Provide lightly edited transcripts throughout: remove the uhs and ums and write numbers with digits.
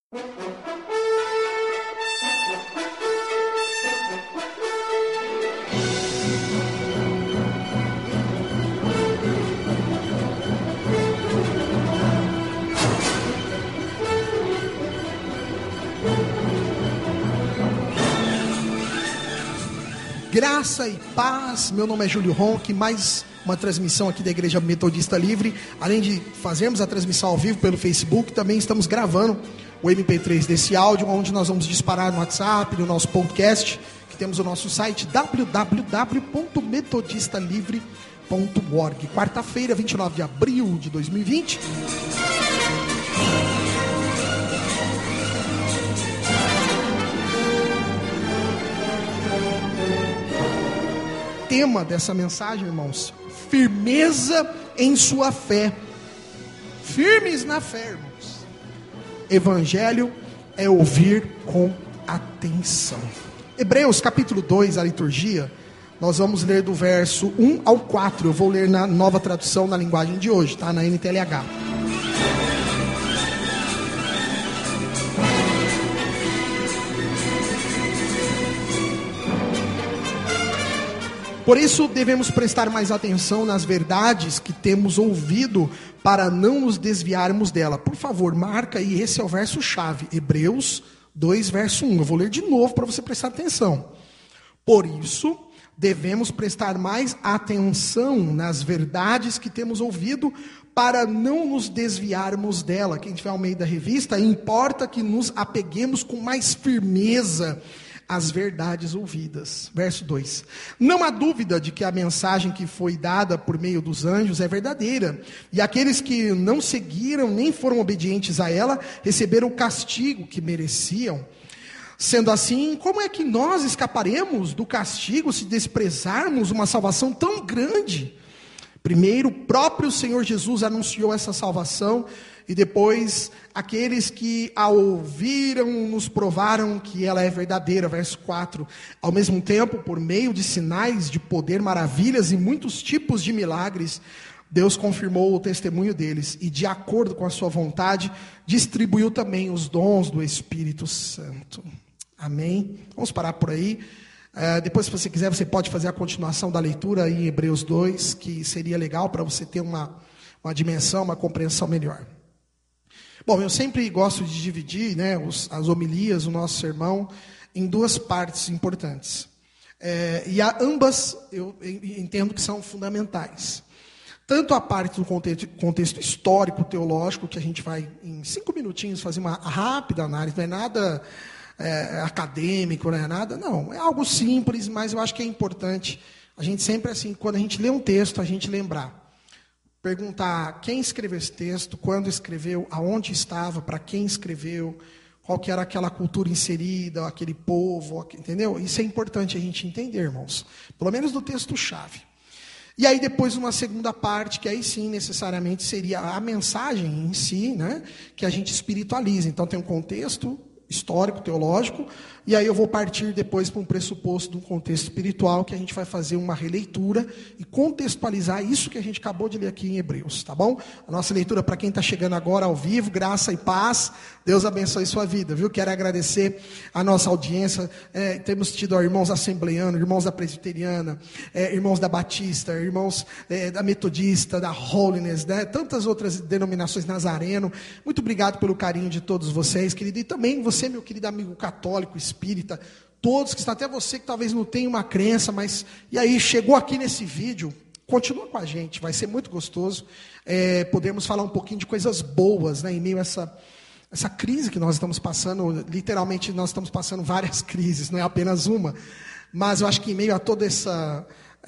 Graça e paz, meu nome é Júlio Ronck, mais uma transmissão aqui da Igreja Metodista Livre. Além de fazermos a transmissão ao vivo pelo Facebook, também estamos gravando o MP3 desse áudio, onde nós vamos disparar no WhatsApp, no nosso podcast, que temos o nosso site www.metodistalivre.org. Quarta-feira, 29 de abril de 2020. Tema dessa mensagem, irmãos: firmeza em sua fé. Firmes na fé, irmãos. Evangelho é ouvir com atenção. Hebreus capítulo 2, a liturgia, nós vamos ler do verso 1 ao 4. Eu vou ler na nova tradução, na linguagem de hoje, tá? Na NTLH. Por isso devemos prestar mais atenção nas verdades que temos ouvido, para não nos desviarmos dela. Por favor, marca aí, esse é o verso-chave, Hebreus 2, verso 1. Eu vou ler de novo para você prestar atenção. Por isso, devemos prestar mais atenção nas verdades que temos ouvido, para não nos desviarmos dela. Quem tiver ao meio da revista, importa que nos apeguemos com mais firmeza as verdades ouvidas. Verso 2. Não há dúvida de que a mensagem que foi dada por meio dos anjos é verdadeira, e aqueles que não seguiram nem foram obedientes a ela, receberam o castigo que mereciam. Sendo assim, como é que nós escaparemos do castigo se desprezarmos uma salvação tão grande? Primeiro, o próprio Senhor Jesus anunciou essa salvação, e depois, aqueles que a ouviram nos provaram que ela é verdadeira. Verso 4. Ao mesmo tempo, por meio de sinais de poder, maravilhas e muitos tipos de milagres, Deus confirmou o testemunho deles, e de acordo com a sua vontade, distribuiu também os dons do Espírito Santo. Amém? Vamos parar por aí. Depois, se você quiser, você pode fazer a continuação da leitura em Hebreus 2, que seria legal para você ter uma dimensão, uma compreensão melhor. Bom, eu sempre gosto de dividir, né, as homilias, o nosso sermão, em duas partes importantes. E ambas eu entendo que são fundamentais. Tanto a parte do contexto histórico, teológico, que a gente vai, em 5 minutinhos, fazer uma rápida análise, não é nada acadêmico, não é nada, não. É algo simples, mas eu acho que é importante a gente sempre, assim, quando a gente lê um texto, a gente lembrar. Perguntar quem escreveu esse texto, quando escreveu, aonde estava, para quem escreveu, qual que era aquela cultura inserida, aquele povo, entendeu? Isso é importante a gente entender, irmãos. Pelo menos do texto-chave. E aí depois uma segunda parte, que aí sim necessariamente seria a mensagem em si, né? Que a gente espiritualiza. Então tem um contexto histórico, teológico, e aí eu vou partir depois para um pressuposto de um contexto espiritual, que a gente vai fazer uma releitura e contextualizar isso que a gente acabou de ler aqui em Hebreus, tá bom? A nossa leitura, para quem está chegando agora ao vivo, graça e paz, Deus abençoe sua vida, viu? Quero agradecer a nossa audiência, temos tido irmãos assembleanos, irmãos da presbiteriana, irmãos da batista, irmãos da metodista, da holiness, né? Tantas outras denominações, nazareno. Muito obrigado pelo carinho de todos vocês, querido, e também você, meu querido amigo católico, espírita, todos que estão, até você que talvez não tenha uma crença, mas, e aí, chegou aqui nesse vídeo, continua com a gente, vai ser muito gostoso, podermos falar um pouquinho de coisas boas, né, em meio a essa crise que nós estamos passando. Literalmente nós estamos passando várias crises, não é apenas uma, mas eu acho que em meio a toda essa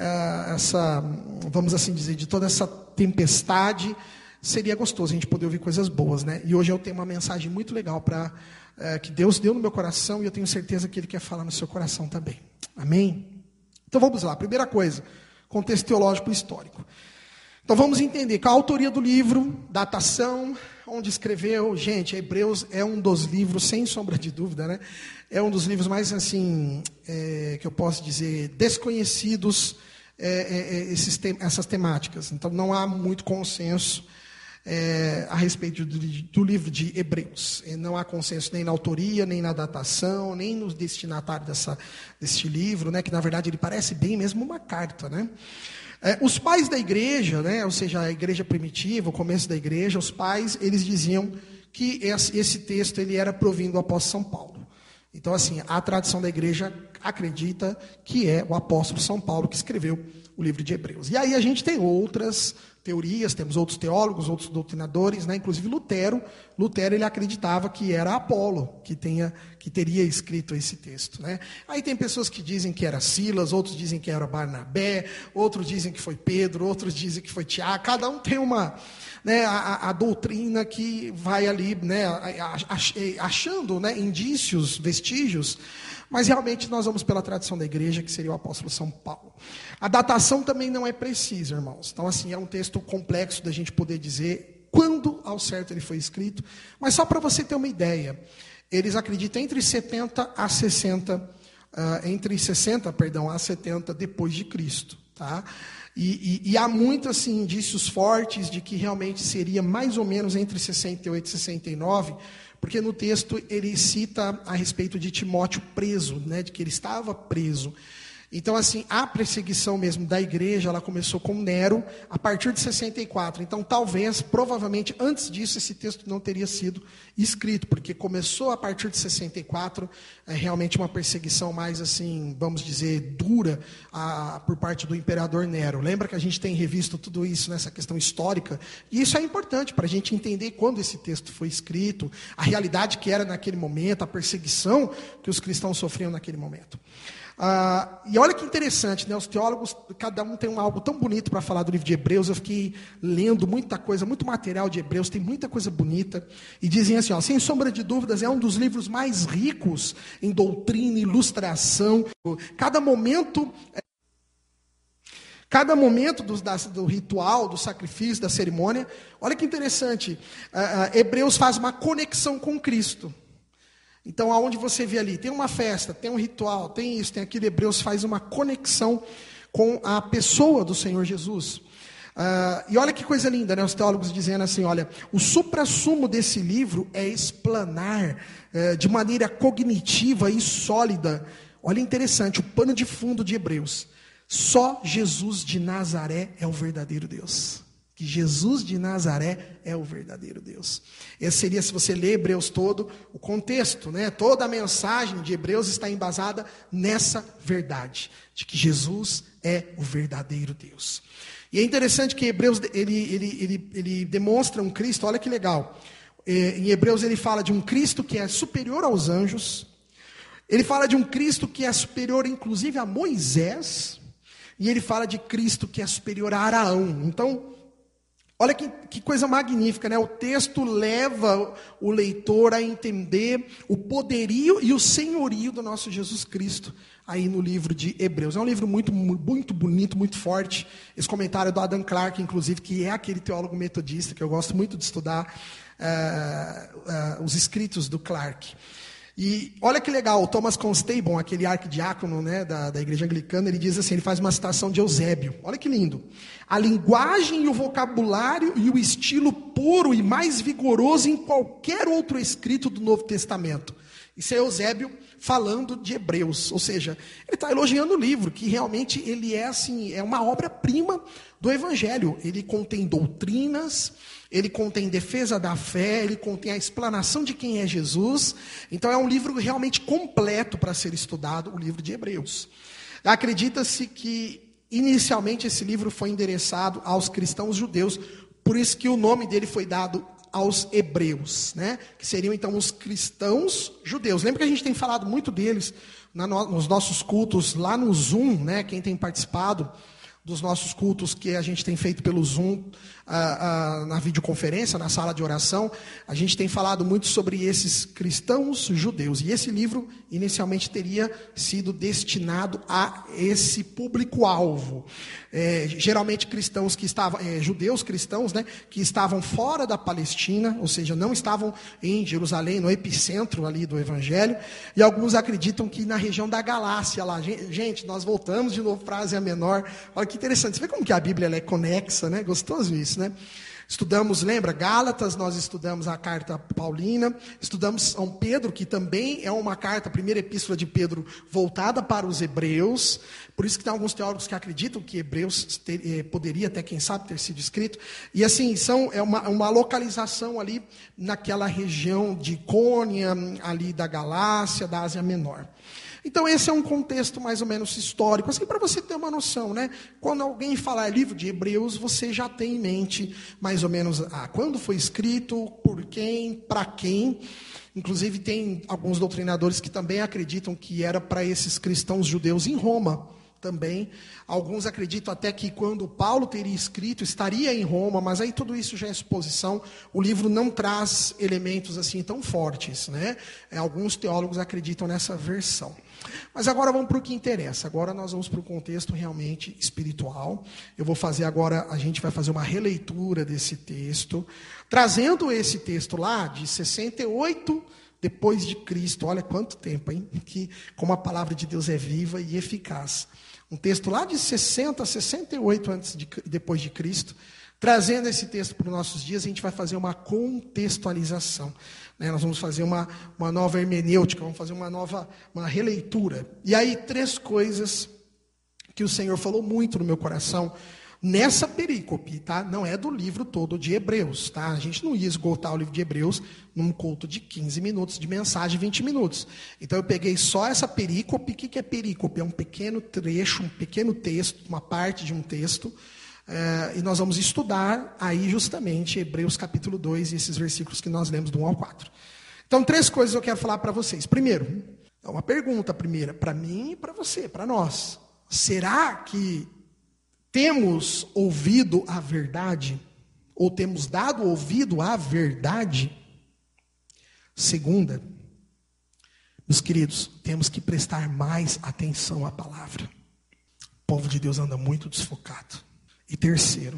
vamos assim dizer, de toda essa tempestade, seria gostoso a gente poder ouvir coisas boas, né? E hoje eu tenho uma mensagem muito legal que Deus deu no meu coração, e eu tenho certeza que Ele quer falar no seu coração também. Amém? Então vamos lá. Primeira coisa, contexto teológico e histórico. Então vamos entender qual a autoria do livro, datação, onde escreveu. Gente, Hebreus é um dos livros, sem sombra de dúvida, né? É um dos livros mais, assim, que eu posso dizer, desconhecidos, essas temáticas. Então não há muito consenso a respeito do livro de Hebreus. Não há consenso nem na autoria, nem na datação, nem no destinatário deste livro, né, que na verdade ele parece bem mesmo uma carta, né? Os pais da igreja, né, ou seja, a igreja primitiva, o começo da igreja, os pais, eles diziam que esse texto ele era provindo do apóstolo São Paulo. Então, assim, a tradição da igreja acredita que é o apóstolo São Paulo que escreveu o livro de Hebreus. E aí a gente tem outras teorias, temos outros teólogos, outros doutrinadores, né? Inclusive Lutero ele acreditava que era Apolo que teria escrito esse texto, né? Aí tem pessoas que dizem que era Silas, outros dizem que era Barnabé, outros dizem que foi Pedro, outros dizem que foi Tiago, cada um tem uma, né, a doutrina que vai ali, né, achando, né, indícios, vestígios, mas realmente nós vamos pela tradição da igreja, que seria o apóstolo São Paulo. A datação também não é precisa, irmãos. Então, assim, é um texto complexo da gente poder dizer quando ao certo ele foi escrito, mas só para você ter uma ideia, eles acreditam entre 60 a 70 depois de Cristo, tá? E há muitos assim, indícios fortes de que realmente seria mais ou menos entre 68 e 69, porque no texto ele cita a respeito de Timóteo preso, né, de que ele estava preso. Então, assim, a perseguição mesmo da igreja, ela começou com Nero a partir de 64. Então, talvez, provavelmente, antes disso, esse texto não teria sido escrito, porque começou a partir de 64, realmente uma perseguição mais, assim, vamos dizer, dura por parte do imperador Nero. Lembra que a gente tem revisto tudo isso nessa questão histórica? E isso é importante para a gente entender quando esse texto foi escrito, a realidade que era naquele momento, a perseguição que os cristãos sofriam naquele momento. E olha que interessante, né? Os teólogos, cada um tem algo tão bonito para falar do livro de Hebreus. Eu fiquei lendo muita coisa, muito material de Hebreus, tem muita coisa bonita. E dizem assim, ó, sem sombra de dúvidas, é um dos livros mais ricos em doutrina, ilustração. Cada momento do ritual, do sacrifício, da cerimônia. Olha que interessante, Hebreus faz uma conexão com Cristo. Então, aonde você vê ali, tem uma festa, tem um ritual, tem isso, tem aquilo, Hebreus faz uma conexão com a pessoa do Senhor Jesus. E olha que coisa linda, né? Os teólogos dizendo assim, olha, o suprassumo desse livro é explanar de maneira cognitiva e sólida. Olha interessante, o pano de fundo de Hebreus. Só Jesus de Nazaré é o verdadeiro Deus. Que Jesus de Nazaré é o verdadeiro Deus. Esse seria, se você ler Hebreus todo, o contexto, né? Toda a mensagem de Hebreus está embasada nessa verdade, de que Jesus é o verdadeiro Deus. E é interessante que Hebreus, ele demonstra um Cristo, olha que legal. Em Hebreus ele fala de um Cristo que é superior aos anjos, ele fala de um Cristo que é superior inclusive a Moisés, e ele fala de Cristo que é superior a Araão. Então, olha que coisa magnífica, né? O texto leva o leitor a entender o poderio e o senhorio do nosso Jesus Cristo aí no livro de Hebreus. É um livro muito, muito bonito, muito forte. Esse comentário do Adam Clarke, inclusive, que é aquele teólogo metodista que eu gosto muito de estudar, os escritos do Clarke. E olha que legal, o Thomas Constable, aquele arquidiácono, né, da igreja anglicana, ele diz assim, ele faz uma citação de Eusébio. Olha que lindo. A linguagem e o vocabulário e o estilo puro e mais vigoroso em qualquer outro escrito do Novo Testamento. Isso é Eusébio falando de Hebreus, ou seja, ele está elogiando o livro, que realmente ele é assim, é uma obra-prima do Evangelho. Ele contém doutrinas, ele contém defesa da fé, ele contém a explanação de quem é Jesus. Então é um livro realmente completo para ser estudado, o livro de Hebreus. Acredita-se que inicialmente esse livro foi endereçado aos cristãos judeus, por isso que o nome dele foi dado aos hebreus, né? Que seriam então os cristãos judeus. Lembra que a gente tem falado muito deles nos nossos cultos lá no Zoom, né? Quem tem participado dos nossos cultos que a gente tem feito pelo Zoom, na videoconferência, na sala de oração, a gente tem falado muito sobre esses cristãos judeus. E esse livro, inicialmente, teria sido destinado a esse público-alvo. Geralmente cristãos que estavam, judeus cristãos, né, que estavam fora da Palestina, ou seja, não estavam em Jerusalém, no epicentro ali do Evangelho, e alguns acreditam que na região da Galácia, lá, gente, nós voltamos de novo para a Ásia Menor. Olha que interessante, você vê como que a Bíblia ela é conexa, né? Gostoso isso, né? Estudamos, lembra, Gálatas, nós estudamos a carta paulina, estudamos São Pedro, que também é uma carta, a primeira epístola de Pedro, voltada para os hebreus. Por isso que tem alguns teólogos que acreditam que Hebreus poderia até, quem sabe, ter sido escrito. E assim, é uma localização ali naquela região de Icônia, ali da Galácia, da Ásia Menor. Então esse é um contexto mais ou menos histórico, assim, para você ter uma noção, né? Quando alguém falar livro de Hebreus, você já tem em mente mais ou menos quando foi escrito, por quem, para quem. Inclusive tem alguns doutrinadores que também acreditam que era para esses cristãos judeus em Roma também. Alguns acreditam até que quando Paulo teria escrito, estaria em Roma, mas aí tudo isso já é suposição. O livro não traz elementos assim tão fortes, né? Alguns teólogos acreditam nessa versão. Mas agora vamos para o que interessa. Agora nós vamos para o contexto realmente espiritual. Eu vou fazer agora, a gente vai fazer uma releitura desse texto, trazendo esse texto lá de 68 depois de Cristo. Olha quanto tempo, hein? Que como a palavra de Deus é viva e eficaz. Um texto lá de 60 a 68 depois de Cristo, trazendo esse texto para os nossos dias, a gente vai fazer uma contextualização. Nós vamos fazer uma nova hermenêutica, vamos fazer uma releitura. E aí, 3 coisas que o Senhor falou muito no meu coração, nessa perícope, tá? Não é do livro todo de Hebreus, tá? A gente não ia esgotar o livro de Hebreus num culto de 15 minutos, de mensagem 20 minutos. Então eu peguei só essa perícope. O que é perícope? É um pequeno trecho, um pequeno texto, uma parte de um texto, e nós vamos estudar aí justamente Hebreus capítulo 2 e esses versículos que nós lemos do 1 ao 4. Então 3 coisas eu quero falar para vocês. Primeiro, é uma pergunta primeira, para mim e para você, para nós. Será que temos ouvido a verdade? Ou temos dado ouvido à verdade? Segunda, meus queridos, temos que prestar mais atenção à palavra. O povo de Deus anda muito desfocado. E terceiro,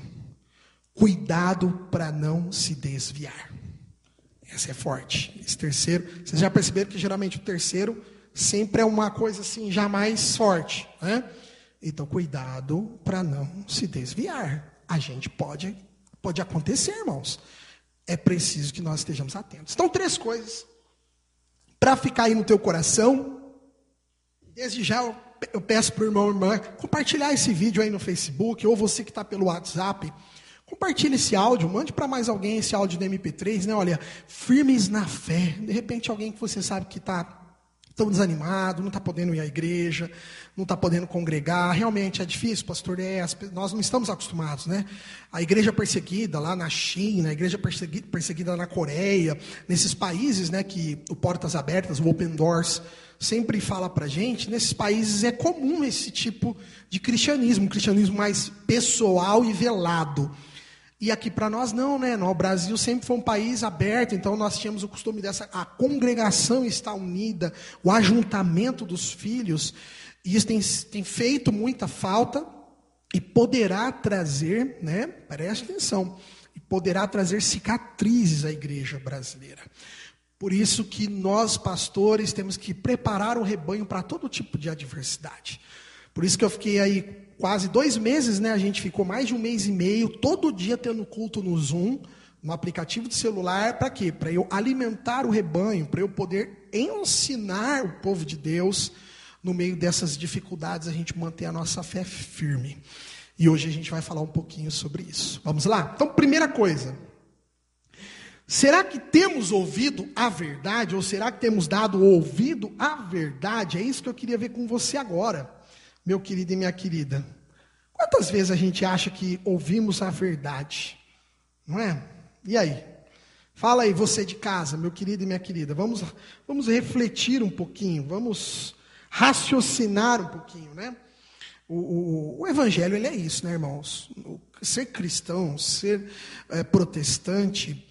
cuidado para não se desviar. Essa é forte. Esse terceiro, vocês já perceberam que geralmente o terceiro sempre é uma coisa assim, já mais forte, né? Então, cuidado para não se desviar. A gente pode acontecer, irmãos. É preciso que nós estejamos atentos. Então, 3 coisas para ficar aí no teu coração. Desde já eu peço para o irmão e irmã compartilhar esse vídeo aí no Facebook, ou você que está pelo WhatsApp, compartilhe esse áudio, mande para mais alguém esse áudio do MP3, né? Olha, firmes na fé. De repente alguém que você sabe que está tão desanimado, não está podendo ir à igreja, não está podendo congregar, realmente é difícil, pastor, nós não estamos acostumados, né? A igreja perseguida lá na China, a igreja perseguida na Coreia, nesses países, né, que o Portas Abertas, o Open Doors, sempre fala para a gente, nesses países é comum esse tipo de cristianismo, um cristianismo mais pessoal e velado. E aqui para nós não, né? O Brasil sempre foi um país aberto, então nós tínhamos o costume a congregação estar unida, o ajuntamento dos filhos, e isso tem feito muita falta e poderá trazer, né? Preste atenção, e poderá trazer cicatrizes à igreja brasileira. Por isso que nós, pastores, temos que preparar o rebanho para todo tipo de adversidade. Por isso que eu fiquei aí quase 2 meses, né? A gente ficou mais de 1 mês e meio, todo dia tendo culto no Zoom, no aplicativo de celular, para quê? Para eu alimentar o rebanho, para eu poder ensinar o povo de Deus, no meio dessas dificuldades, a gente manter a nossa fé firme. E hoje a gente vai falar um pouquinho sobre isso. Vamos lá? Então, primeira coisa, será que temos ouvido a verdade, ou será que temos dado ouvido à verdade? É isso que eu queria ver com você agora, meu querido e minha querida. Quantas vezes a gente acha que ouvimos a verdade? Não é? E aí? Fala aí, você de casa, meu querido e minha querida. Vamos refletir um pouquinho, vamos raciocinar um pouquinho, né? O evangelho, ele é isso, né, irmãos? Ser cristão, ser protestante,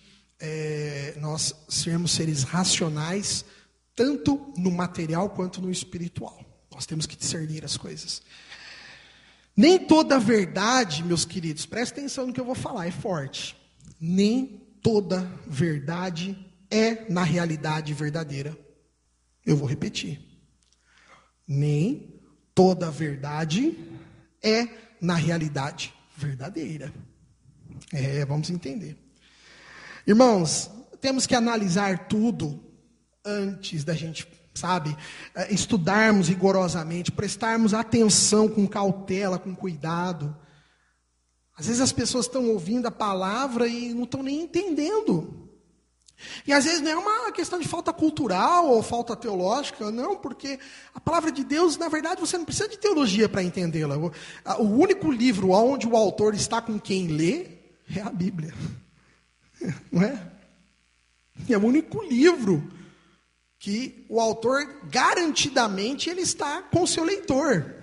nós sermos seres racionais, tanto no material quanto no espiritual. Nós temos que discernir as coisas. Nem toda verdade, meus queridos, presta atenção no que eu vou falar, é forte. Nem toda verdade é, na realidade, verdadeira. Eu vou repetir. Nem toda verdade é, na realidade, verdadeira. Vamos entender. Irmãos, temos que analisar tudo antes da gente, estudarmos rigorosamente, prestarmos atenção com cautela, com cuidado. Às vezes as pessoas estão ouvindo a palavra e não estão nem entendendo. E às vezes não é uma questão de falta cultural ou falta teológica, não, porque a palavra de Deus, na verdade, você não precisa de teologia para entendê-la. O único livro onde o autor está com quem lê é a Bíblia. Não é? É o único livro que o autor, garantidamente, ele está com o seu leitor.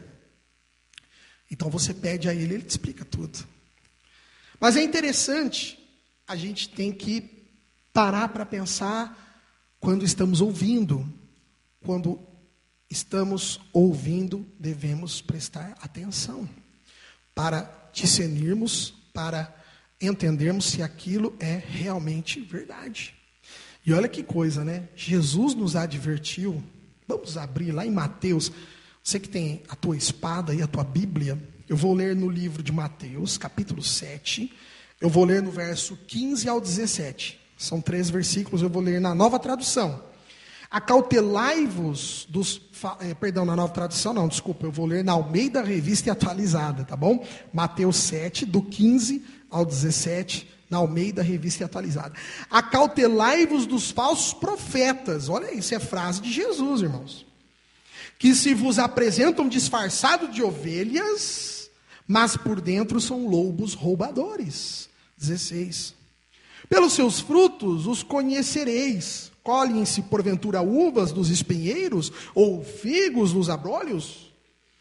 Então você pede a ele te explica tudo. Mas é interessante, a gente tem que parar para pensar quando estamos ouvindo. Quando estamos ouvindo, devemos prestar atenção para discernirmos, para entendermos se aquilo é realmente verdade. E olha que coisa, né? Jesus nos advertiu. Vamos abrir lá em Mateus. Você que tem a tua espada e a tua Bíblia, eu vou ler no livro de Mateus, capítulo 7. Eu vou ler no verso 15 ao 17. São 3 versículos, eu vou ler na Nova Tradução. Acautelai-vos dos... na Nova Tradução não, desculpa, eu vou ler na Almeida Revista e Atualizada, tá bom? Mateus 7, do 15 ao 17, na Almeida Revista e Atualizada. Acautelai-vos dos falsos profetas. Olha, isso é frase de Jesus, irmãos. Que se vos apresentam disfarçados de ovelhas, mas por dentro são lobos roubadores. 16. Pelos seus frutos os conhecereis. Colhem-se porventura uvas dos espinheiros, ou figos dos abrolhos?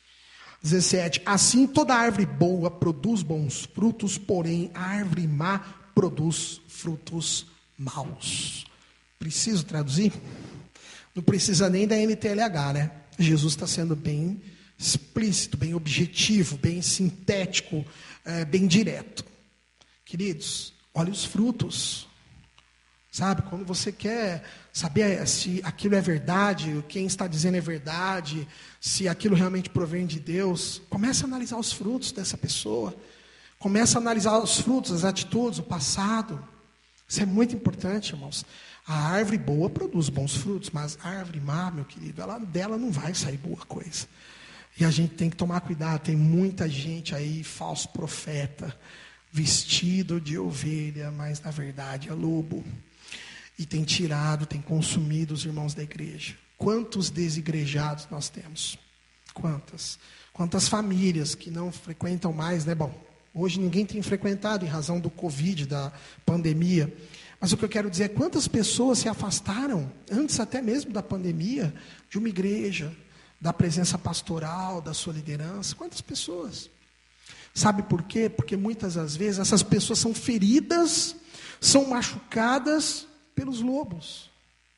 17. Assim toda árvore boa produz bons frutos, porém a árvore má produz frutos maus. Preciso traduzir? Não precisa nem da NTLH, né? Jesus está sendo bem explícito, bem objetivo, bem sintético, bem direto. Queridos, olhe os frutos. Sabe, quando você quer saber se aquilo é verdade, quem está dizendo é verdade, se aquilo realmente provém de Deus, comece a analisar os frutos dessa pessoa. Comece a analisar os frutos, as atitudes, o passado. Isso é muito importante, irmãos. A árvore boa produz bons frutos, mas a árvore má, meu querido, dela não vai sair boa coisa. E a gente tem que tomar cuidado. Tem muita gente aí, falso profeta, vestido de ovelha, mas na verdade é lobo. E tem tirado, tem consumido os irmãos da igreja. Quantos desigrejados nós temos? Quantas famílias que não frequentam mais, né? Bom, hoje ninguém tem frequentado em razão do Covid, da pandemia. Mas o que eu quero dizer é quantas pessoas se afastaram, antes até mesmo da pandemia, de uma igreja, da presença pastoral, da sua liderança. Quantas pessoas? Sabe por quê? Porque muitas das vezes essas pessoas são feridas, são machucadas pelos lobos.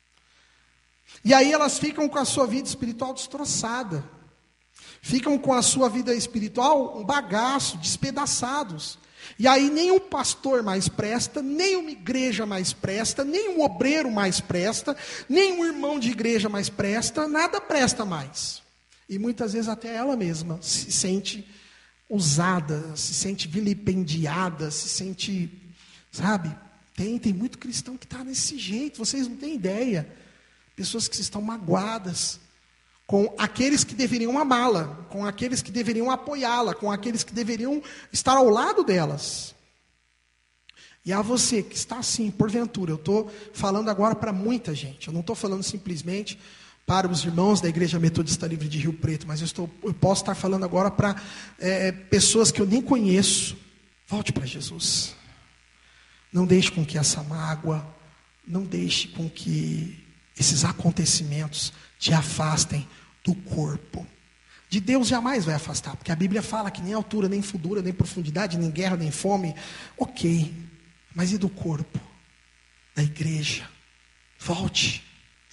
E aí elas ficam com a sua vida espiritual destroçada. Ficam com a sua vida espiritual um bagaço, despedaçados. E aí nem um pastor mais presta, nem uma igreja mais presta, nem um obreiro mais presta, nem um irmão de igreja mais presta, nada presta mais. E muitas vezes até ela mesma se sente usada, se sente vilipendiada, se sente, sabe? Tem muito cristão que está nesse jeito, vocês não têm ideia. Pessoas que estão magoadas com aqueles que deveriam amá-la, com aqueles que deveriam apoiá-la, com aqueles que deveriam estar ao lado delas. E a você que está assim, porventura, eu estou falando agora para muita gente, eu não estou falando simplesmente para os irmãos da Igreja Metodista Livre de Rio Preto, mas eu posso estar falando agora para pessoas que eu nem conheço. Volte para Jesus. Não deixe com que essa mágoa, não deixe com que esses acontecimentos te afastem do corpo. De Deus jamais vai afastar, porque a Bíblia fala que nem altura, nem fundura, nem profundidade, nem guerra, nem fome. Ok, mas e do corpo? Da igreja? Volte.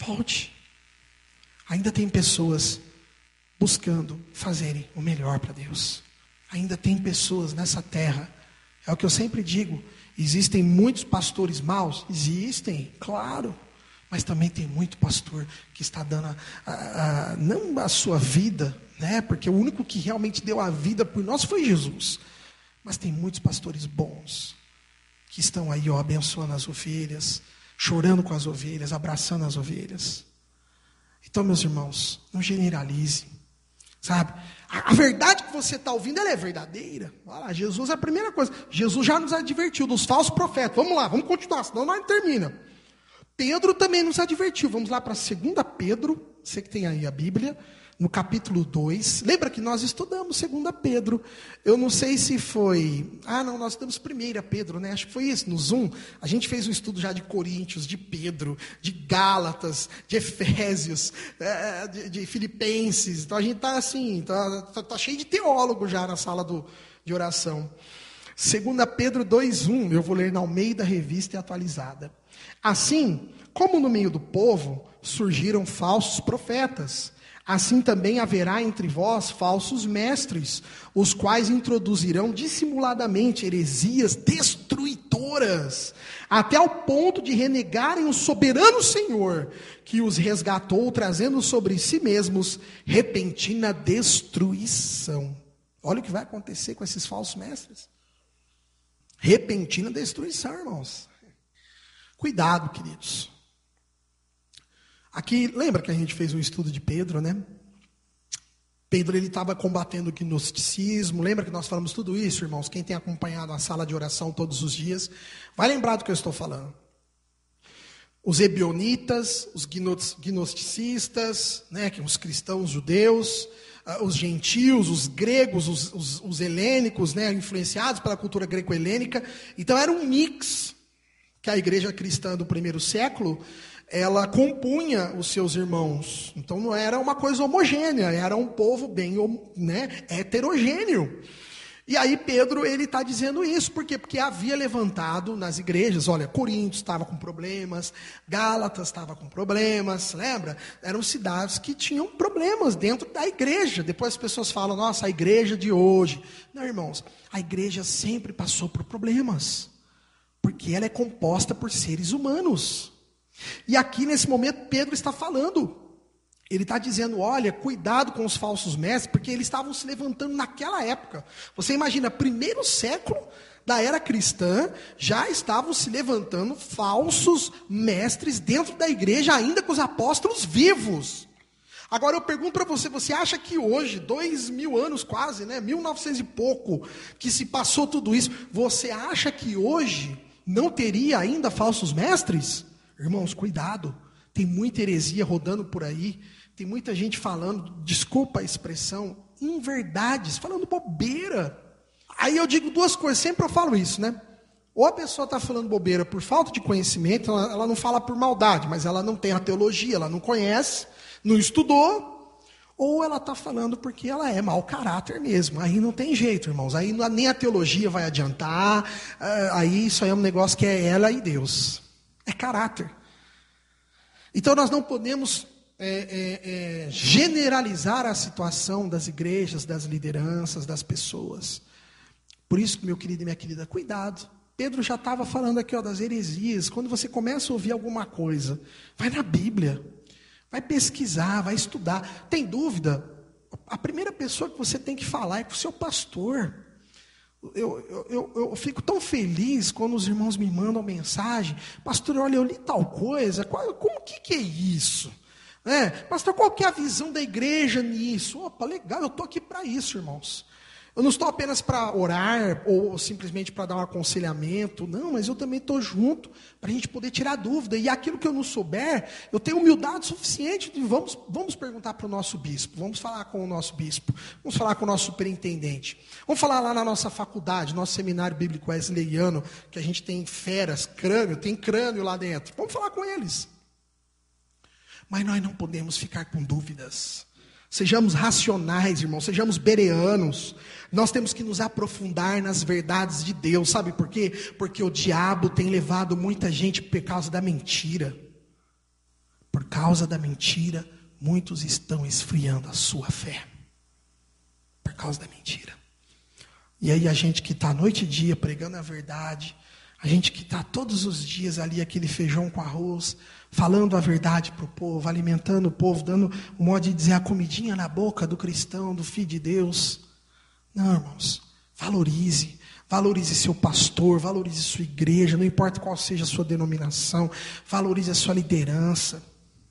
Ainda tem pessoas buscando fazerem o melhor para Deus. Ainda tem pessoas nessa terra. É o que eu sempre digo. Existem muitos pastores maus? Existem, claro. Mas também tem muito pastor que está dando, não a sua vida, né? Porque o único que realmente deu a vida por nós foi Jesus. Mas tem muitos pastores bons, que estão aí, ó, abençoando as ovelhas, chorando com as ovelhas, abraçando as ovelhas. Então, meus irmãos, não generalize, sabe? A verdade que você está ouvindo, ela é verdadeira. Olha lá, Jesus é a primeira coisa. Jesus já nos advertiu dos falsos profetas. Vamos lá, vamos continuar, senão nós não termina. Pedro também nos advertiu. Vamos lá para 2 Pedro, você que tem aí a Bíblia, no capítulo 2. Lembra que nós estudamos 2 Pedro. Eu não sei se foi... nós estudamos 1 Pedro, né? Acho que foi isso, no Zoom. A gente fez um estudo já de Coríntios, de Pedro, de Gálatas, de Efésios, de Filipenses. Então a gente está assim, tá cheio de teólogo já na sala de oração. 2 Pedro 2:1, eu vou ler na Almeida Revista e Atualizada. Assim, como no meio do povo surgiram falsos profetas, assim também haverá entre vós falsos mestres, os quais introduzirão dissimuladamente heresias destruidoras, até ao ponto de renegarem o soberano Senhor, que os resgatou, trazendo sobre si mesmos repentina destruição. Olha o que vai acontecer com esses falsos mestres. Repentina destruição, irmãos. Cuidado, queridos. Aqui, lembra que a gente fez um estudo de Pedro, né? Pedro, ele estava combatendo o gnosticismo. Lembra que nós falamos tudo isso, irmãos? Quem tem acompanhado a sala de oração todos os dias, vai lembrar do que eu estou falando. Os ebionitas, os gnosticistas, né, que os cristãos judeus, os gentios, os gregos, os helênicos, né, influenciados pela cultura greco-helênica. Então era um mix que a igreja cristã do primeiro século, ela compunha os seus irmãos. Então não era uma coisa homogênea, era um povo bem, né, heterogêneo. E aí Pedro, ele está dizendo isso, por quê? Porque havia levantado nas igrejas, olha, Coríntios estava com problemas, Gálatas estava com problemas, lembra? Eram cidades que tinham problemas dentro da igreja. Depois as pessoas falam, nossa, a igreja de hoje. Não, irmãos, a igreja sempre passou por problemas, porque ela é composta por seres humanos. E aqui nesse momento Pedro está falando, ele está dizendo, olha, cuidado com os falsos mestres, porque eles estavam se levantando naquela época. Você imagina, primeiro século da era cristã, já estavam se levantando falsos mestres dentro da igreja, ainda com os apóstolos vivos. Agora eu pergunto para você, você acha que hoje, 2000 anos quase, né, 1900 e pouco, que se passou tudo isso, você acha que hoje não teria ainda falsos mestres? Irmãos, cuidado, tem muita heresia rodando por aí, tem muita gente falando, desculpa a expressão, inverdades, falando bobeira. Aí eu digo duas coisas, sempre eu falo isso, né? Ou a pessoa está falando bobeira por falta de conhecimento, ela não fala por maldade, mas ela não tem a teologia, ela não conhece, não estudou, ou ela está falando porque ela é mau caráter mesmo. Aí não tem jeito, irmãos, aí nem a teologia vai adiantar, aí isso aí é um negócio que é ela e Deus. É caráter. Então nós não podemos generalizar a situação das igrejas, das lideranças, das pessoas. Por isso, meu querido e minha querida, cuidado. Pedro já estava falando aqui, ó, das heresias. Quando você começa a ouvir alguma coisa, vai na Bíblia, vai pesquisar, vai estudar. Tem dúvida? A primeira pessoa que você tem que falar é com o seu pastor. Eu fico tão feliz quando os irmãos me mandam mensagem, pastor, olha, eu li tal coisa, como que é isso? Pastor, qual que é a visão da igreja nisso? Opa, legal, eu estou aqui para isso, irmãos. Eu não estou apenas para orar, ou simplesmente para dar um aconselhamento, não, mas eu também estou junto, para a gente poder tirar dúvida, e aquilo que eu não souber, eu tenho humildade suficiente, de vamos perguntar para o nosso bispo, vamos falar com o nosso bispo, vamos falar com o nosso superintendente, vamos falar lá na nossa faculdade, nosso seminário bíblico wesleyano, que a gente tem feras, tem crânio lá dentro, vamos falar com eles. Mas nós não podemos ficar com dúvidas. Sejamos racionais, irmãos, sejamos bereanos. Nós temos que nos aprofundar nas verdades de Deus. Sabe por quê? Porque o diabo tem levado muita gente por causa da mentira. Por causa da mentira, muitos estão esfriando a sua fé. Por causa da mentira. E aí a gente que está noite e dia pregando a verdade, a gente que está todos os dias ali, aquele feijão com arroz, falando a verdade para o povo, alimentando o povo, dando um modo de dizer a comidinha na boca do cristão, do filho de Deus. Não, irmãos, valorize. Valorize seu pastor, valorize sua igreja, não importa qual seja a sua denominação, valorize a sua liderança.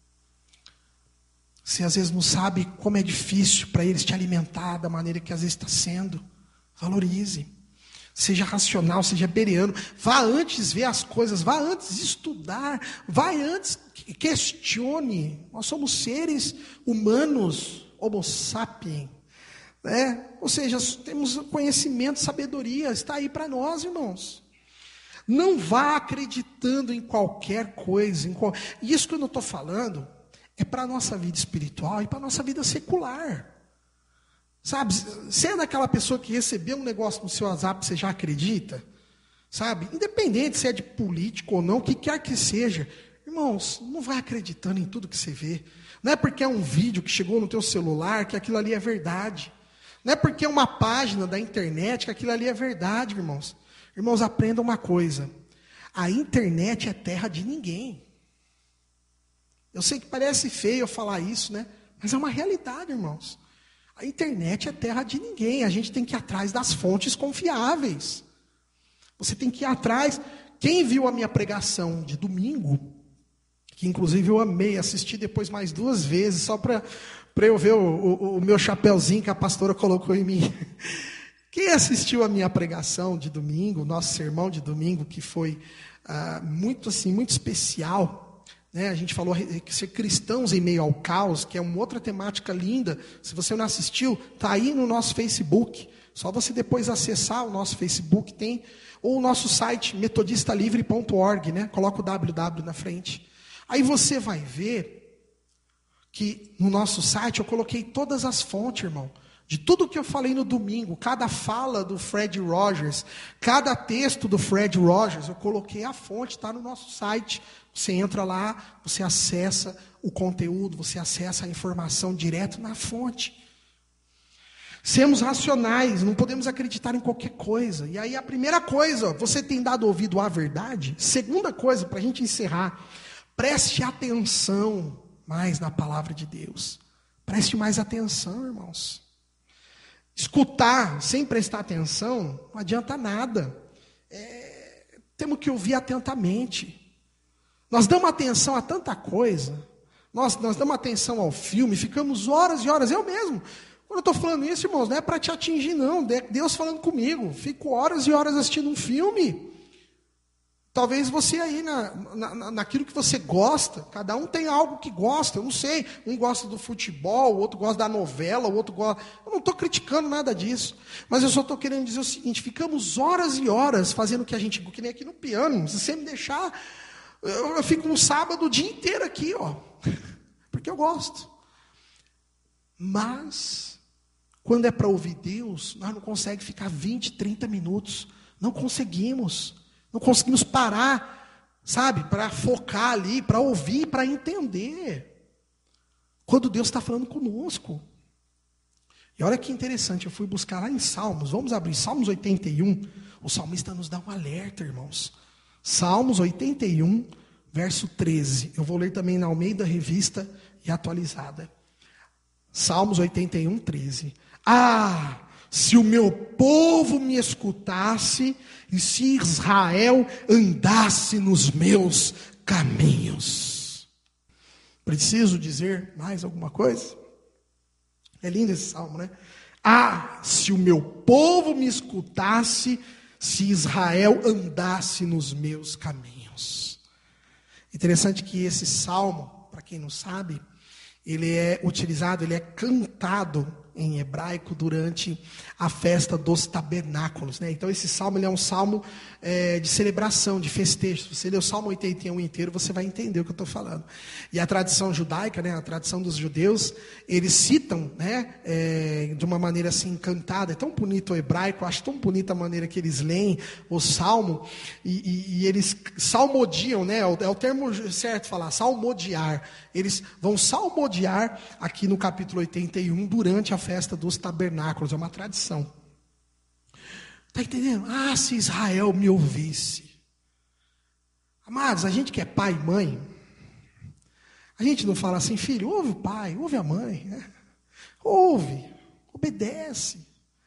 Você às vezes não sabe como é difícil para eles te alimentar da maneira que às vezes está sendo. Valorize. Seja racional, seja bereano. Vá antes ver as coisas, vá antes estudar, vá antes, questione. Nós somos seres humanos, homo sapiens. Ou seja, temos conhecimento, sabedoria, está aí para nós, irmãos. Não vá acreditando em qualquer coisa. Isso que eu não estou falando é para a nossa vida espiritual e para a nossa vida secular. Sabe, você é daquela pessoa que recebeu um negócio no seu WhatsApp, você já acredita? Sabe, independente se é de político ou não, o que quer que seja. Irmãos, não vai acreditando em tudo que você vê. Não é porque é um vídeo que chegou no teu celular que aquilo ali é verdade. Não é porque é uma página da internet que aquilo ali é verdade, irmãos. Irmãos, aprendam uma coisa. A internet é terra de ninguém. Eu sei que parece feio eu falar isso, né? Mas é uma realidade, irmãos. A internet é terra de ninguém. A gente tem que ir atrás das fontes confiáveis. Você tem que ir atrás. Quem viu a minha pregação de domingo, que inclusive eu amei, assisti depois mais 2 vezes, só para eu ver o meu chapéuzinho que a pastora colocou em mim. Quem assistiu a minha pregação de domingo, nosso sermão de domingo, que foi muito especial, né? A gente falou que ser cristãos em meio ao caos, que é uma outra temática linda. Se você não assistiu, está aí no nosso Facebook. Só você depois acessar o nosso Facebook, tem, ou o nosso site, metodistalivre.org, né? Coloca o www na frente. Aí você vai ver que no nosso site eu coloquei todas as fontes, irmão. De tudo que eu falei no domingo, cada fala do Fred Rogers, cada texto do Fred Rogers, eu coloquei a fonte, está no nosso site. Você entra lá, você acessa o conteúdo, você acessa a informação direto na fonte. Sermos racionais, não podemos acreditar em qualquer coisa. E aí a primeira coisa, você tem dado ouvido à verdade? Segunda coisa, para a gente encerrar, preste atenção mais na palavra de Deus. Preste mais atenção, irmãos. Escutar sem prestar atenção não adianta nada. Temos que ouvir atentamente. Nós damos atenção a tanta coisa. Nós damos atenção ao filme, ficamos horas e horas. Eu mesmo, quando eu estou falando isso, irmãos, não é para te atingir, não. É Deus falando comigo. Fico horas e horas assistindo um filme. Talvez você aí, naquilo que você gosta, cada um tem algo que gosta, eu não sei, um gosta do futebol, o outro gosta da novela, o outro gosta... Eu não estou criticando nada disso, mas eu só estou querendo dizer o seguinte, ficamos horas e horas fazendo o que a gente... Que nem aqui no piano, se você me deixar, eu fico um sábado o dia inteiro aqui, ó, porque eu gosto. Mas, quando é para ouvir Deus, nós não conseguimos ficar 20, 30 minutos, não conseguimos parar, sabe, para focar ali, para ouvir, para entender. Quando Deus está falando conosco. E olha que interessante, eu fui buscar lá em Salmos, vamos abrir Salmos 81, o salmista nos dá um alerta, irmãos. Salmos 81, verso 13. Eu vou ler também na Almeida Revista e Atualizada. Salmos 81, 13. Ah, se o meu povo me escutasse, e se Israel andasse nos meus caminhos. Preciso dizer mais alguma coisa? É lindo esse salmo, né? Ah, se o meu povo me escutasse, se Israel andasse nos meus caminhos. Interessante que esse salmo, para quem não sabe, ele é utilizado, ele é cantado em hebraico durante a festa dos tabernáculos, né? Então esse salmo ele é um salmo de celebração, de festejo. Se você ler o Salmo 81 inteiro, você vai entender o que eu estou falando. E a tradição judaica, né, a tradição dos judeus, eles citam, né, de uma maneira assim cantada. É tão bonito o hebraico, acho tão bonita a maneira que eles leem o salmo, e eles salmodiam, né, é o termo certo falar, salmodiar. Eles vão salmodiar aqui no capítulo 81 durante a festa dos tabernáculos, é uma tradição. Está entendendo? Ah, se Israel me ouvisse. Amados, a gente que é pai e mãe, a gente não fala assim, filho, ouve o pai, ouve a mãe, né? Ouve, obedece.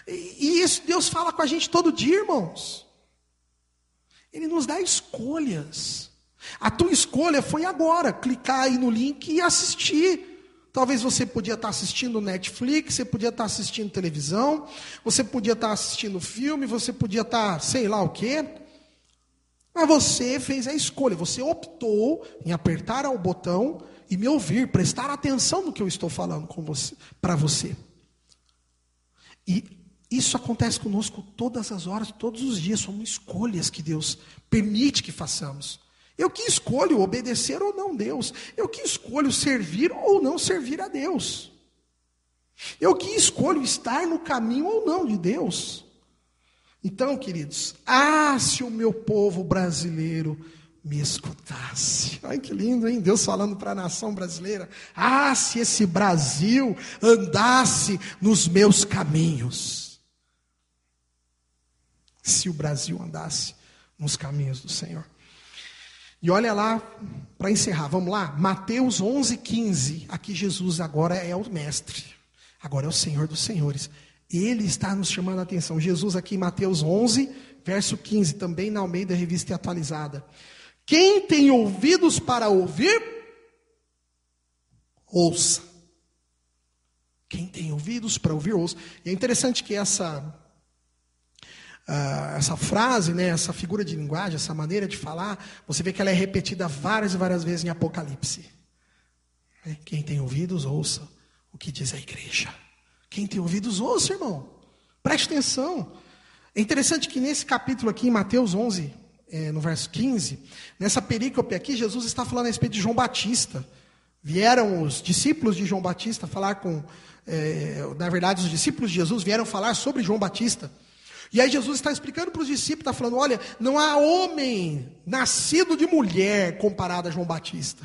E isso Deus fala com a gente todo dia, irmãos. Ele nos dá escolhas. A tua escolha foi agora, clicar aí no link e assistir. Talvez você podia estar assistindo Netflix, você podia estar assistindo televisão, você podia estar assistindo filme, você podia estar sei lá o quê. Mas você fez a escolha, você optou em apertar o botão e me ouvir, prestar atenção no que eu estou falando com você, para você. E isso acontece conosco todas as horas, todos os dias. São escolhas que Deus permite que façamos. Eu que escolho obedecer ou não Deus. Eu que escolho servir ou não servir a Deus. Eu que escolho estar no caminho ou não de Deus. Então, queridos, se o meu povo brasileiro me escutasse. Ai, que lindo, hein? Deus falando para a nação brasileira. Se esse Brasil andasse nos meus caminhos. Se o Brasil andasse nos caminhos do Senhor. E olha lá, para encerrar, vamos lá? Mateus 11:15. Aqui Jesus agora é o mestre. Agora é o Senhor dos senhores. Ele está nos chamando a atenção. Jesus aqui em Mateus 11, verso 15. Também na Almeida Revista Atualizada. Quem tem ouvidos para ouvir, ouça. Quem tem ouvidos para ouvir, ouça. E é interessante que essa frase, né, essa figura de linguagem, essa maneira de falar, você vê que ela é repetida várias e várias vezes em Apocalipse. Quem tem ouvidos, ouça o que diz a igreja. Quem tem ouvidos, ouça, irmão. Preste atenção. É interessante que nesse capítulo aqui, em Mateus 11, no verso 15, nessa perícope aqui, Jesus está falando a respeito de João Batista. Vieram os discípulos de João Batista falar na verdade, os discípulos de Jesus vieram falar sobre João Batista. E aí Jesus está explicando para os discípulos, está falando, olha, não há homem nascido de mulher comparado a João Batista.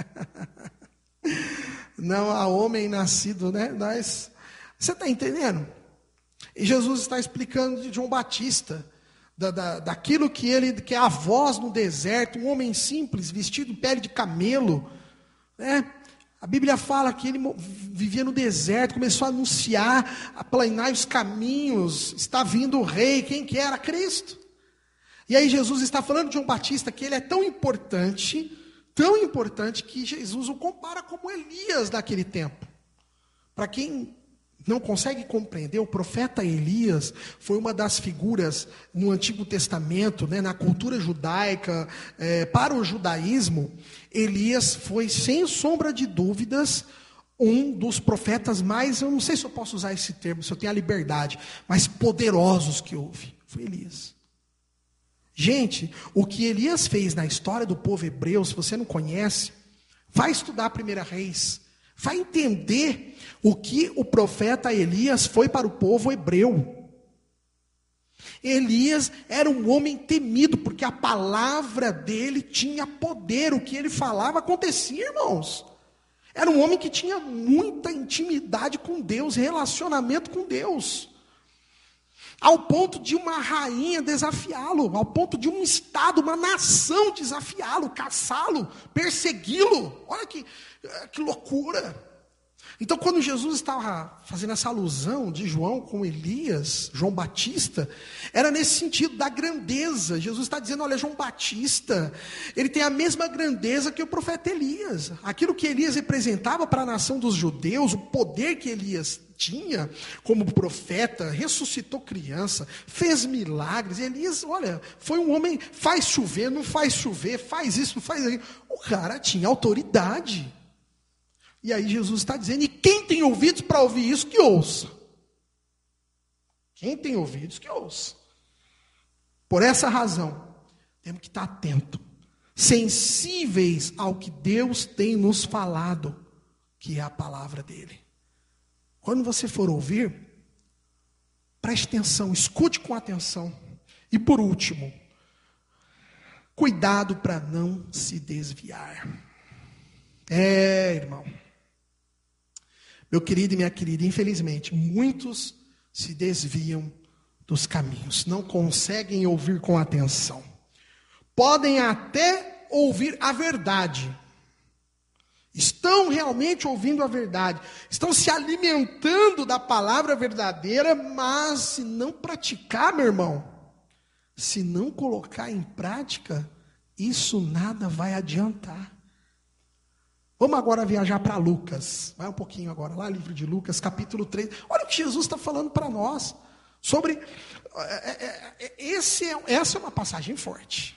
Não há homem nascido, né? Você está entendendo? E Jesus está explicando de João Batista, daquilo que é a voz no deserto, um homem simples, vestido de pele de camelo, né? A Bíblia fala que ele vivia no deserto, começou a anunciar, a planear os caminhos, está vindo o rei, quem que era? Cristo. E aí Jesus está falando de João Batista, que ele é tão importante que Jesus o compara como Elias daquele tempo. Para quem não consegue compreender, o profeta Elias foi uma das figuras no Antigo Testamento, né, na cultura judaica, para o judaísmo. Elias foi, sem sombra de dúvidas, um dos profetas mais, eu não sei se eu posso usar esse termo, se eu tenho a liberdade, mais poderosos que houve. Foi Elias. Gente, o que Elias fez na história do povo hebreu, se você não conhece, vai estudar a 1 Reis. Vai entender o que o profeta Elias foi para o povo hebreu. Elias era um homem temido, porque a palavra dele tinha poder, o que ele falava acontecia, irmãos. Era um homem que tinha muita intimidade com Deus, relacionamento com Deus. Ao ponto de uma rainha desafiá-lo, ao ponto de um estado, uma nação desafiá-lo, caçá-lo, persegui-lo. Olha que loucura. Então, quando Jesus estava fazendo essa alusão de João com Elias, João Batista, era nesse sentido da grandeza. Jesus está dizendo, olha, João Batista, ele tem a mesma grandeza que o profeta Elias. Aquilo que Elias representava para a nação dos judeus, o poder que Elias tinha como profeta, ressuscitou criança, fez milagres. Elias, olha, foi um homem, faz chover, não faz chover, faz isso, não faz aquilo. O cara tinha autoridade. E aí Jesus está dizendo, e quem tem ouvidos para ouvir isso, que ouça. Quem tem ouvidos, que ouça. Por essa razão, temos que estar atentos, sensíveis ao que Deus tem nos falado, que é a palavra dele. Quando você for ouvir, preste atenção, escute com atenção. E por último, cuidado para não se desviar. Irmão. Meu querido e minha querida, infelizmente, muitos se desviam dos caminhos, não conseguem ouvir com atenção. Podem até ouvir a verdade Estão realmente ouvindo a verdade, estão se alimentando da palavra verdadeira, mas se não praticar, meu irmão, se não colocar em prática, isso nada vai adiantar. Vamos agora viajar para Lucas, vai um pouquinho agora, lá livro de Lucas, capítulo 3, olha o que Jesus está falando para nós, sobre, essa é uma passagem forte.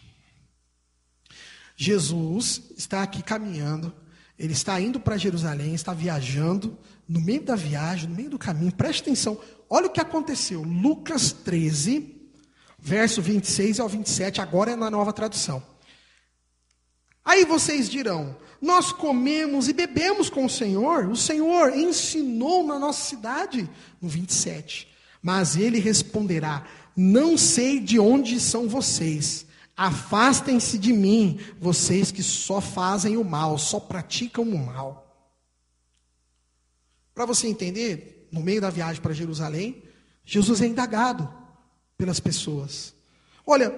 Jesus está aqui caminhando, ele está indo para Jerusalém, está viajando, no meio da viagem, no meio do caminho, preste atenção, olha o que aconteceu, Lucas 13, verso 26 ao 27, agora é na nova tradução. Aí vocês dirão, nós comemos e bebemos com o Senhor ensinou na nossa cidade, no 27, mas ele responderá, não sei de onde são vocês, afastem-se de mim, vocês que só fazem o mal, só praticam o mal. Para você entender, no meio da viagem para Jerusalém, Jesus é indagado pelas pessoas. Olha,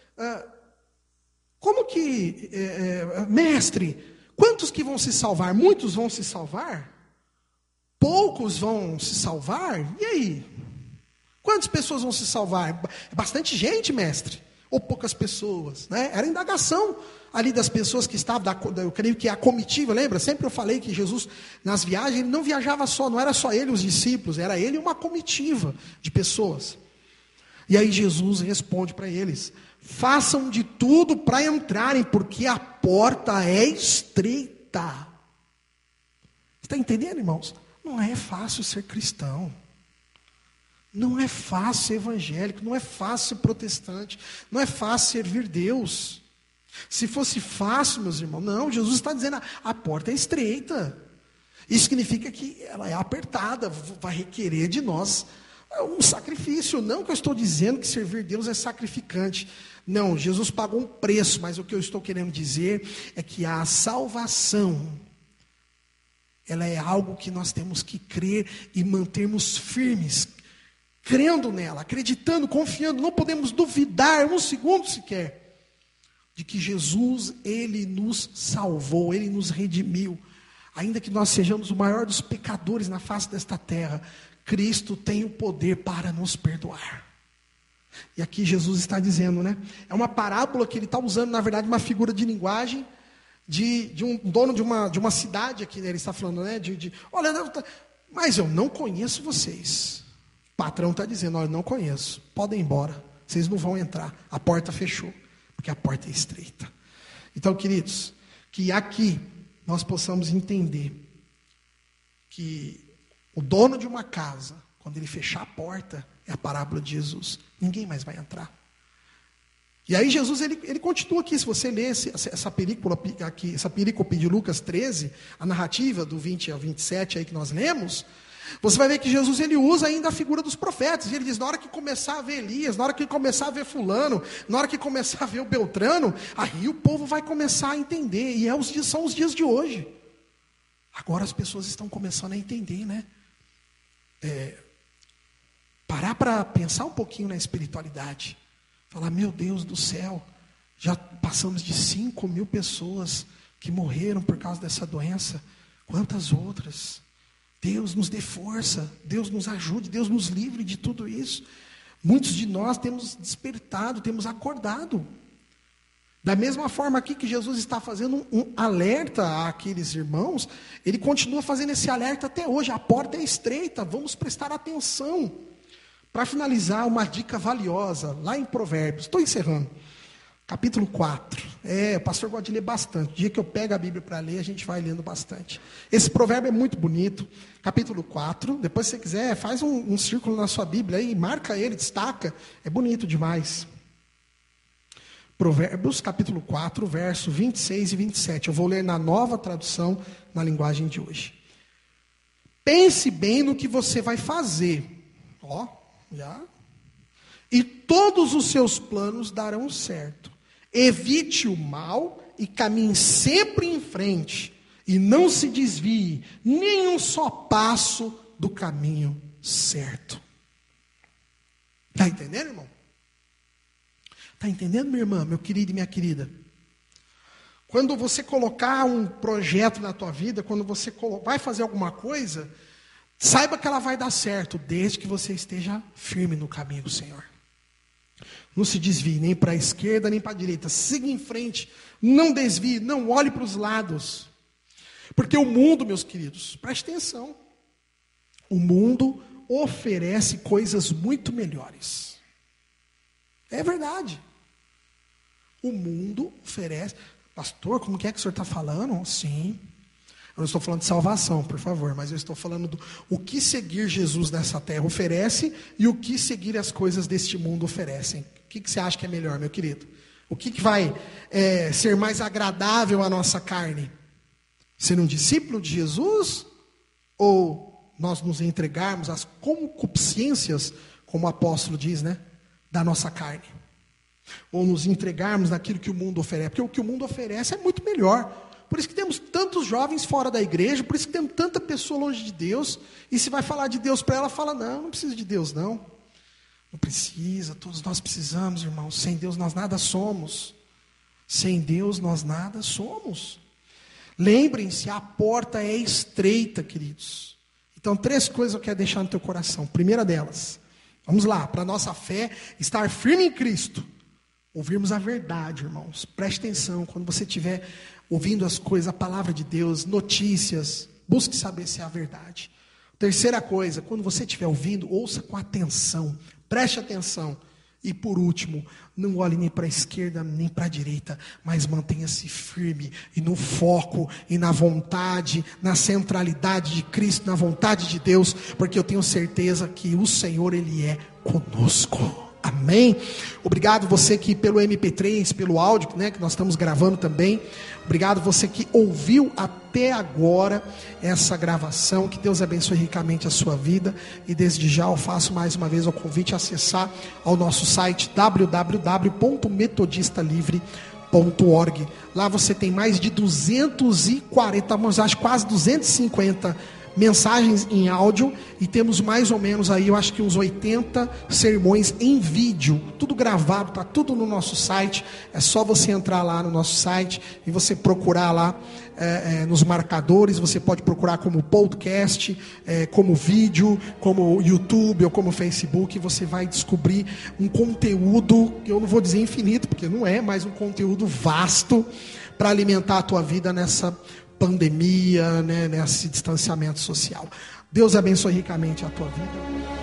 como que, mestre, quantos que vão se salvar? Muitos vão se salvar? Poucos vão se salvar? E aí? Quantas pessoas vão se salvar? Bastante gente, mestre. Ou poucas pessoas, né? Era indagação ali das pessoas que estavam, eu creio que a comitiva, lembra? Sempre eu falei que Jesus, nas viagens, ele não viajava só, não era só ele e os discípulos, era ele e uma comitiva de pessoas. E aí Jesus responde para eles, façam de tudo para entrarem, porque a porta é estreita. Está entendendo, irmãos? Não é fácil ser cristão. Não é fácil ser evangélico, não é fácil ser protestante, não é fácil servir Deus. Se fosse fácil, meus irmãos, não, Jesus está dizendo, a porta é estreita. Isso significa que ela é apertada, vai requerer de nós um sacrifício. Não que eu estou dizendo que servir Deus é sacrificante. Não, Jesus pagou um preço, mas o que eu estou querendo dizer é que a salvação, ela é algo que nós temos que crer e mantermos firmes, crendo nela, acreditando, confiando, não podemos duvidar um segundo sequer, de que Jesus, Ele nos salvou, Ele nos redimiu, ainda que nós sejamos o maior dos pecadores na face desta terra, Cristo tem o poder para nos perdoar. E aqui Jesus está dizendo, né? É uma parábola que ele está usando, na verdade, uma figura de linguagem de um dono de uma cidade aqui, né? Ele está falando, né? Olha, mas eu não conheço vocês. O patrão está dizendo, olha, eu não conheço. Podem ir embora. Vocês não vão entrar. A porta fechou, porque a porta é estreita. Então, queridos, que aqui nós possamos entender que o dono de uma casa, quando ele fechar a porta, é a parábola de Jesus. Ninguém mais vai entrar. E aí Jesus, ele continua aqui, se você ler essa perícope de Lucas 13, a narrativa do 20 ao 27 aí que nós lemos, você vai ver que Jesus, ele usa ainda a figura dos profetas. E ele diz, na hora que começar a ver Elias, na hora que começar a ver fulano, na hora que começar a ver o Beltrano, aí o povo vai começar a entender. E são os dias de hoje. Agora as pessoas estão começando a entender, né? Parar para pensar um pouquinho na espiritualidade. Falar, meu Deus do céu, já passamos de 5.000 pessoas que morreram por causa dessa doença. Quantas outras? Deus nos dê força, Deus nos ajude, Deus nos livre de tudo isso. Muitos de nós temos despertado, temos acordado. Da mesma forma aqui que Jesus está fazendo um alerta àqueles irmãos, ele continua fazendo esse alerta até hoje. A porta é estreita, vamos prestar atenção. Para finalizar, uma dica valiosa, lá em Provérbios, estou encerrando, capítulo 4, o pastor gosta de ler bastante, o dia que eu pego a Bíblia para ler, a gente vai lendo bastante, esse provérbio é muito bonito, capítulo 4, depois se você quiser, faz um círculo na sua Bíblia aí, marca ele, destaca, é bonito demais. Provérbios, capítulo 4, verso 26 e 27, eu vou ler na nova tradução, na linguagem de hoje. Pense bem no que você vai fazer, e todos os seus planos darão certo. Evite o mal e caminhe sempre em frente. E não se desvie nem um só passo do caminho certo. Está entendendo, irmão? Está entendendo, minha irmã, meu querido e minha querida? Quando você colocar um projeto na tua vida, quando você vai fazer alguma coisa, saiba que ela vai dar certo, desde que você esteja firme no caminho do Senhor. Não se desvie nem para a esquerda, nem para a direita. Siga em frente, não desvie, não olhe para os lados. Porque o mundo, meus queridos, preste atenção. O mundo oferece coisas muito melhores. É verdade. O mundo oferece... Pastor, como que é que o senhor está falando? Sim. Eu não estou falando de salvação, por favor, mas eu estou falando do o que seguir Jesus nessa terra oferece e o que seguir as coisas deste mundo oferecem. O que você acha que é melhor, meu querido? O que vai ser mais agradável à nossa carne? Ser um discípulo de Jesus? Ou nós nos entregarmos às concupiscências, como o apóstolo diz, né? Da nossa carne? Ou nos entregarmos naquilo que o mundo oferece? Porque o que o mundo oferece é muito melhor. Por isso que temos tantos jovens fora da igreja, por isso que temos tanta pessoa longe de Deus, e se vai falar de Deus para ela, fala, não precisa de Deus não. Não precisa, todos nós precisamos, irmãos. Sem Deus nós nada somos. Sem Deus nós nada somos. Lembrem-se, a porta é estreita, queridos. Então, 3 coisas eu quero deixar no teu coração. Primeira delas, vamos lá, para a nossa fé estar firme em Cristo. Ouvirmos a verdade, irmãos. Preste atenção, quando você estiver ouvindo as coisas, a palavra de Deus, notícias, busque saber se é a verdade. Terceira coisa, quando você estiver ouvindo, ouça com atenção, preste atenção. E por último, não olhe nem para a esquerda, nem para a direita, mas mantenha-se firme e no foco, e na vontade, na centralidade de Cristo, na vontade de Deus, porque eu tenho certeza que o Senhor, Ele é conosco. Amém? Obrigado você que pelo MP3, pelo áudio, né, que nós estamos gravando também. Obrigado você que ouviu até agora essa gravação. Que Deus abençoe ricamente a sua vida. E desde já eu faço mais uma vez o convite a acessar ao nosso site www.metodistalivre.org. Lá você tem mais de 240, acho quase 250 mensagens em áudio, e temos mais ou menos aí, eu acho que uns 80 sermões em vídeo, tudo gravado, está tudo no nosso site. É só você entrar lá no nosso site e você procurar lá nos marcadores. Você pode procurar como podcast, como vídeo, como YouTube ou como Facebook, e você vai descobrir um conteúdo, eu não vou dizer infinito, porque não é, mas um conteúdo vasto para alimentar a tua vida nessa pandemia, né, nesse distanciamento social. Deus abençoe ricamente a tua vida.